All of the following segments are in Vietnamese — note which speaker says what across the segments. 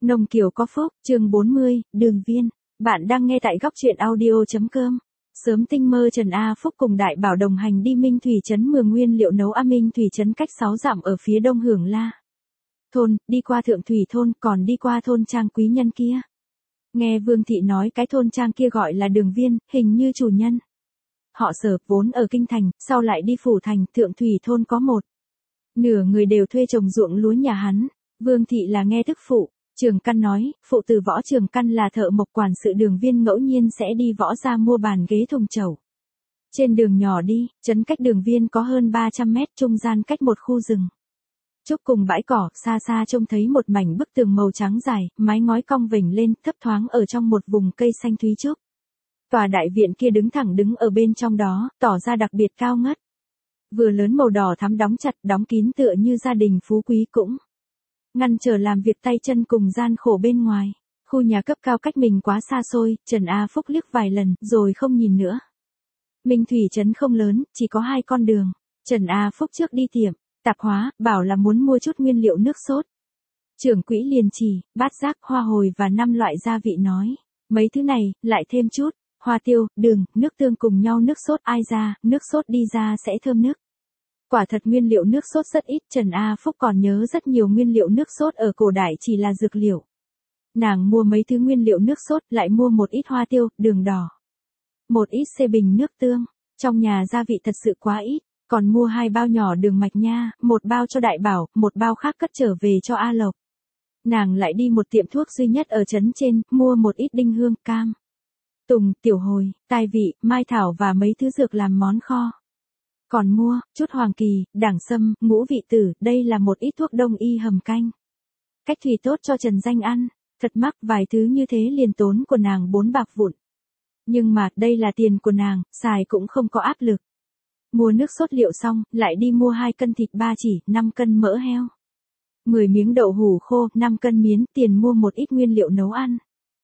Speaker 1: Nông Kiều có phúc, chương 40, Đường Viên. Bạn đang nghe tại góc truyện audio.com. Sớm tinh mơ Trần A Phúc cùng Đại Bảo đồng hành đi Minh Thủy trấn mường nguyên liệu nấu Minh Thủy trấn cách 6 dặm ở phía đông Hưởng La thôn, đi qua Thượng Thủy thôn, còn đi qua thôn trang quý nhân kia. Nghe Vương Thị nói cái thôn trang kia gọi là Đường Viên, hình như chủ nhân họ Sở vốn ở kinh thành, sau lại đi phủ thành. Thượng Thủy thôn có một nửa người đều thuê trồng ruộng lúa nhà hắn. Vương Thị là nghe thức phụ Trường Căn nói, phụ tử Võ Trường Căn là thợ mộc quản sự Đường Viên ngẫu nhiên sẽ đi võ ra mua bàn ghế thùng chậu. Trên đường nhỏ đi, trấn cách Đường Viên có hơn 300 mét, trung gian cách một khu rừng trúc cùng bãi cỏ, xa xa trông thấy một mảnh bức tường màu trắng dài, mái ngói cong vểnh lên, thấp thoáng ở trong một vùng cây xanh thúy trúc. Tòa đại viện kia đứng thẳng đứng ở bên trong đó, tỏ ra đặc biệt cao ngất. Vừa lớn màu đỏ thắm đóng chặt, đóng kín tựa như gia đình phú quý cũng ngăn trở làm việc tay chân cùng gian khổ bên ngoài. Khu nhà cấp cao cách mình quá xa xôi, Trần A Phúc liếc vài lần, rồi không nhìn nữa. Minh Thủy trấn không lớn, chỉ có 2 con đường. Trần A Phúc trước đi tiệm tạp hóa, bảo là muốn mua chút nguyên liệu nước sốt. Trưởng quỹ liền chỉ, bát giác, hoa hồi và 5 loại gia vị nói. Mấy thứ này, lại thêm chút, hoa tiêu, đường, nước tương cùng nhau nước sốt ai ra, nước sốt đi ra sẽ thơm nức. Quả thật nguyên liệu nước sốt rất ít, Trần A Phúc còn nhớ rất nhiều nguyên liệu nước sốt ở cổ đại chỉ là dược liệu. Nàng mua mấy thứ nguyên liệu nước sốt, lại mua một ít hoa tiêu, đường đỏ, một ít xê bình nước tương. Trong nhà gia vị thật sự quá ít, còn mua 2 bao nhỏ đường mạch nha, một bao cho Đại Bảo, một bao khác cất trở về cho A Lộc. Nàng lại đi một tiệm thuốc duy nhất ở trấn trên, mua một ít đinh hương, cam, tùng, tiểu hồi, tai vị, mai thảo và mấy thứ dược làm món kho. Còn mua chút hoàng kỳ, đảng sâm, ngũ vị tử, đây là một ít thuốc đông y hầm canh. Cách thủy tốt cho Trần Danh ăn, thật mắc, vài thứ như thế liền tốn của nàng 4 bạc vụn. Nhưng mà, đây là tiền của nàng, xài cũng không có áp lực. Mua nước sốt liệu xong, lại đi mua 2 cân thịt ba chỉ, 5 cân mỡ heo, 10 miếng đậu hủ khô, 5 cân miến, tiền mua một ít nguyên liệu nấu ăn.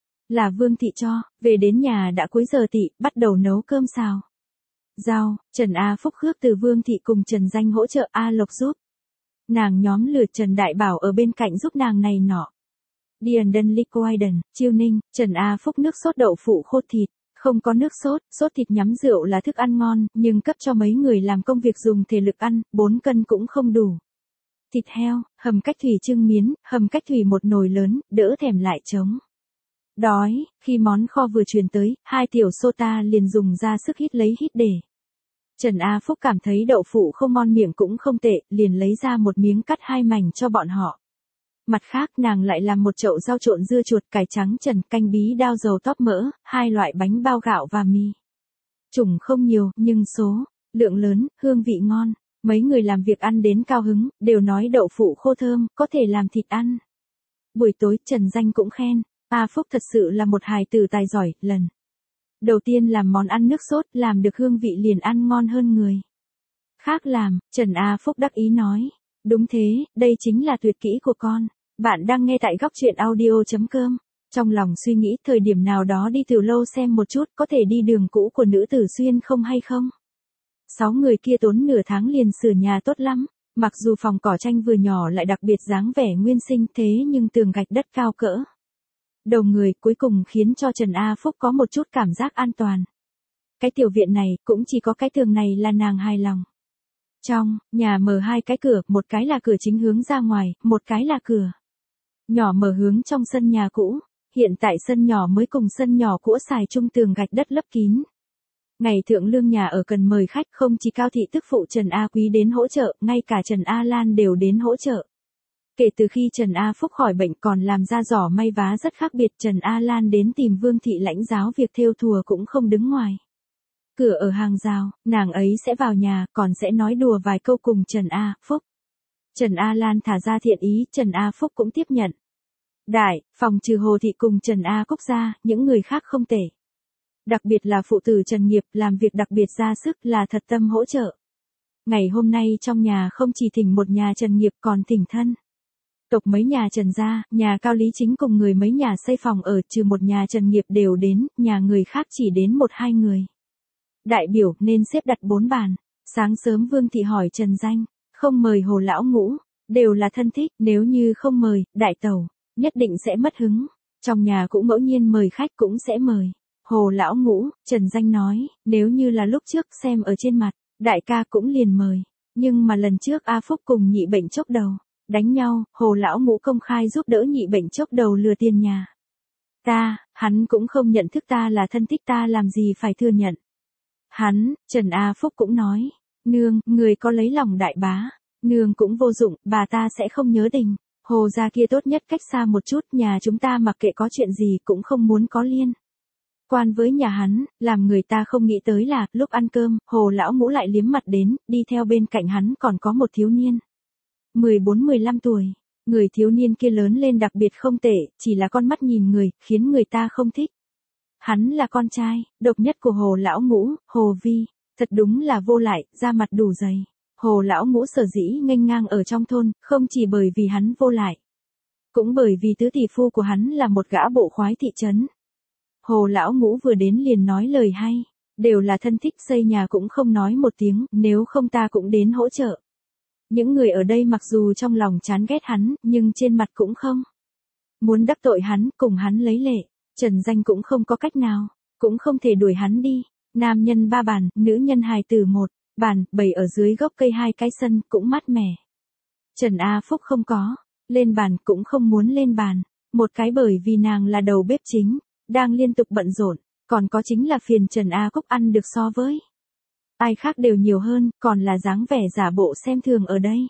Speaker 1: Là Vương Thị cho, về đến nhà đã cuối giờ tị, bắt đầu nấu cơm xào rau. Trần A Phúc khước từ Vương Thị cùng Trần Danh hỗ trợ, A Lộc giúp nàng nhóm lửa, Trần Đại Bảo ở bên cạnh giúp nàng này nọ. Điền Đân Liquiden, Chiêu Ninh, Trần A Phúc nước sốt đậu phụ khô thịt. Không có nước sốt, sốt thịt nhắm rượu là thức ăn ngon, nhưng cấp cho mấy người làm công việc dùng thể lực ăn, 4 cân cũng không đủ. Thịt heo, hầm cách thủy trưng miến, hầm cách thủy một nồi lớn, đỡ thèm lại trống đói. Khi món kho vừa truyền tới, 2 tiểu sota liền dùng ra sức hít lấy hít để. Trần A Phúc cảm thấy đậu phụ không ngon miệng cũng không tệ, liền lấy ra một miếng cắt 2 mảnh cho bọn họ. Mặt khác nàng lại làm một chậu rau trộn dưa chuột, cải trắng trần, canh bí đao dầu tóp mỡ, 2 loại bánh bao gạo và mì. Chủng không nhiều, nhưng số lượng lớn, hương vị ngon. Mấy người làm việc ăn đến cao hứng, đều nói đậu phụ khô thơm, có thể làm thịt ăn. Buổi tối, Trần Danh cũng khen, A Phúc thật sự là một hài tử tài giỏi. Lần đầu tiên làm món ăn nước sốt, làm được hương vị liền ăn ngon hơn người khác làm. Trần A Phúc đắc ý nói, đúng thế, đây chính là tuyệt kỹ của con. Bạn đang nghe tại góc truyện audio.com. Trong lòng suy nghĩ thời điểm nào đó đi từ lâu xem một chút, có thể đi đường cũ của Nữ Tử Xuyên không hay không. 6 người kia tốn nửa tháng liền sửa nhà tốt lắm. Mặc dù phòng cỏ tranh vừa nhỏ lại đặc biệt dáng vẻ nguyên sinh, thế nhưng tường gạch đất cao cỡ đầu người, cuối cùng khiến cho Trần A Phúc có một chút cảm giác an toàn. Cái tiểu viện này, cũng chỉ có cái tường này là nàng hài lòng. Trong nhà mở 2 cái cửa, một cái là cửa chính hướng ra ngoài, một cái là cửa nhỏ mở hướng trong sân nhà cũ. Hiện tại sân nhỏ mới cùng sân nhỏ cũ xài chung tường gạch đất lấp kín. Ngày thượng lương nhà ở cần mời khách, không chỉ Cao Thị tức phụ Trần A Quý đến hỗ trợ, ngay cả Trần A Lan đều đến hỗ trợ. Kể từ khi Trần A Phúc khỏi bệnh còn làm ra giỏ may vá rất khác biệt, Trần A Lan đến tìm Vương Thị lãnh giáo việc thêu thùa cũng không đứng ngoài cửa ở hàng rào, nàng ấy sẽ vào nhà, còn sẽ nói đùa vài câu cùng Trần A Phúc. Trần A Lan thả ra thiện ý, Trần A Phúc cũng tiếp nhận. Đại, phòng trừ Hồ Thị cùng Trần A Cúc ra, những người khác không tệ. Đặc biệt là phụ tử Trần Nghiệp, làm việc đặc biệt ra sức, là thật tâm hỗ trợ. Ngày hôm nay trong nhà không chỉ thỉnh một nhà Trần Nghiệp còn thỉnh thân tộc mấy nhà Trần gia, nhà Cao Lý Chính cùng người mấy nhà xây phòng ở, trừ một nhà Trần Nghiệp đều đến, nhà người khác chỉ đến 1-2 người. Đại biểu nên xếp đặt 4 bàn. Sáng sớm Vương Thị hỏi Trần Danh, không mời Hồ lão ngũ, đều là thân thích, nếu như không mời, đại tẩu, nhất định sẽ mất hứng. Trong nhà cũng ngẫu nhiên mời khách cũng sẽ mời. Hồ lão ngũ, Trần Danh nói, nếu như là lúc trước xem ở trên mặt, đại ca cũng liền mời. Nhưng mà lần trước A Phúc cùng nhị bệnh chốc đầu, đánh nhau, Hồ lão ngũ công khai giúp đỡ nhị bệnh chốc đầu lừa tiền nhà. Hắn cũng không nhận thức ta là thân thích, ta làm gì phải thừa nhận. Trần A Phúc cũng nói, nương, người có lấy lòng đại bá, nương cũng vô dụng, bà ta sẽ không nhớ tình. Hồ gia kia tốt nhất cách xa một chút, nhà chúng ta mặc kệ có chuyện gì cũng không muốn có liên quan với nhà hắn, làm người ta không nghĩ tới là, lúc ăn cơm, Hồ lão ngũ lại liếm mặt đến, đi theo bên cạnh hắn còn có một thiếu niên. 14-15 tuổi, người thiếu niên kia lớn lên đặc biệt không tệ, chỉ là con mắt nhìn người, khiến người ta không thích. Hắn là con trai, độc nhất của Hồ lão ngũ, Hồ Vi, thật đúng là vô lại, da mặt đủ dày. Hồ lão ngũ sở dĩ nghênh ngang ở trong thôn, không chỉ bởi vì hắn vô lại, cũng bởi vì tứ tỷ phu của hắn là một gã bộ khoái thị trấn. Hồ lão ngũ vừa đến liền nói lời hay, đều là thân thích, xây nhà cũng không nói một tiếng, nếu không ta cũng đến hỗ trợ. Những người ở đây mặc dù trong lòng chán ghét hắn, nhưng trên mặt cũng không muốn đắc tội hắn, cùng hắn lấy lệ. Trần Danh cũng không có cách nào, cũng không thể đuổi hắn đi. Nam nhân 3 bàn, nữ nhân hài tử 1 bàn, bày ở dưới gốc cây 2 cái sân, cũng mát mẻ. Trần A Phúc không có lên bàn, cũng không muốn lên bàn. Một cái bởi vì nàng là đầu bếp chính, đang liên tục bận rộn, còn có chính là phiền Trần A Cúc ăn được so với ai khác đều nhiều hơn, còn là dáng vẻ giả bộ xem thường ở đây.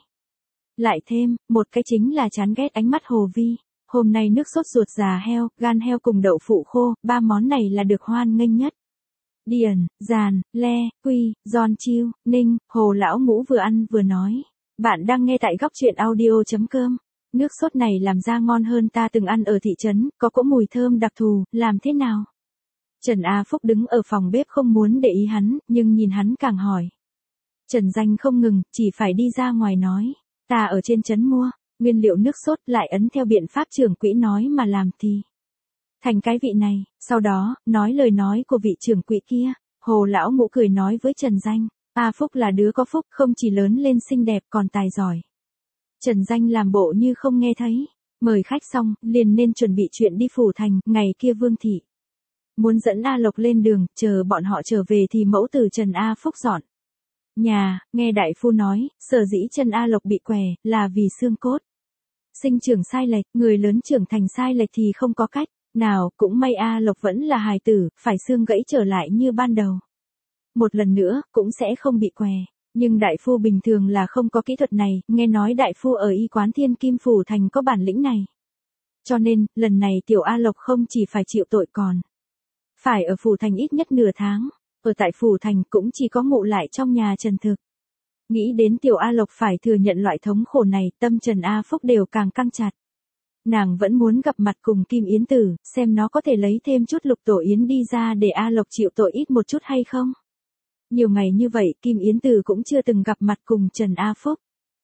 Speaker 1: Lại thêm, một cái chính là chán ghét ánh mắt Hồ Vi. Hôm nay nước sốt ruột già heo, gan heo cùng đậu phụ khô, 3 món này là được hoan nghênh nhất. Điền, Giàn, Le, Quy, Giòn Chiêu, Ninh, Hồ lão ngũ vừa ăn vừa nói. Bạn đang nghe tại góc truyện audio.com. Nước sốt này làm ra ngon hơn ta từng ăn ở thị trấn, có cỗ mùi thơm đặc thù, làm thế nào? Trần A Phúc đứng ở phòng bếp không muốn để ý hắn, nhưng nhìn hắn càng hỏi. Trần Danh không ngừng, chỉ phải đi ra ngoài nói. Ta ở trên trấn mua nguyên liệu nước sốt, lại ấn theo biện pháp trưởng quỹ nói mà làm thì thành cái vị này. Sau đó, nói lời nói của vị trưởng quỹ kia. Hồ lão ngũ cười nói với Trần Danh, A Phúc là đứa có phúc, không chỉ lớn lên xinh đẹp còn tài giỏi. Trần Danh làm bộ như không nghe thấy. Mời khách xong, liền nên chuẩn bị chuyện đi phủ thành. Ngày kia Vương thị muốn dẫn A Lộc lên đường, chờ bọn họ trở về thì mẫu tử Trần A Phúc dọn nhà. Nghe đại phu nói, sở dĩ Trần A Lộc bị què, là vì xương cốt sinh trưởng sai lệch, người lớn trưởng thành sai lệch thì không có cách nào, cũng may A Lộc vẫn là hài tử, phải xương gãy trở lại như ban đầu. Một lần nữa, cũng sẽ không bị què. Nhưng đại phu bình thường là không có kỹ thuật này, nghe nói đại phu ở y quán Thiên Kim Phủ Thành có bản lĩnh này. Cho nên, lần này tiểu A Lộc không chỉ phải chịu tội còn phải ở Phủ Thành ít nhất nửa tháng. Ở tại Phủ Thành cũng chỉ có ngụ lại trong nhà Trần Thực. Nghĩ đến tiểu A Lộc phải thừa nhận loại thống khổ này, tâm Trần A Phúc đều càng căng chặt. Nàng vẫn muốn gặp mặt cùng Kim Yến Tử, xem nó có thể lấy thêm chút Lục Tổ Yến đi ra để A Lộc chịu tội ít một chút hay không. Nhiều ngày như vậy Kim Yến Tử cũng chưa từng gặp mặt cùng Trần A Phúc.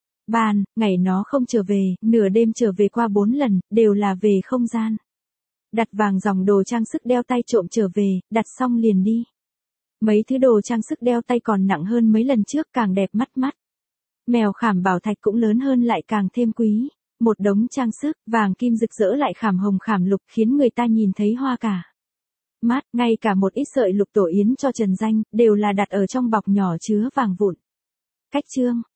Speaker 1: Ngày nó không trở về, nửa đêm trở về qua 4 lần, đều là về không gian. Đặt vàng dòng đồ trang sức đeo tay trộm trở về, đặt xong liền đi. Mấy thứ đồ trang sức đeo tay còn nặng hơn mấy lần trước, càng đẹp mắt mắt. Mèo khảm bảo thạch cũng lớn hơn lại càng thêm quý. Một đống trang sức, vàng kim rực rỡ lại khảm hồng khảm lục khiến người ta nhìn thấy hoa cả mắt, ngay cả một ít sợi Lục Tổ Yến cho Trần Danh, đều là đặt ở trong bọc nhỏ chứa vàng vụn. Cách chương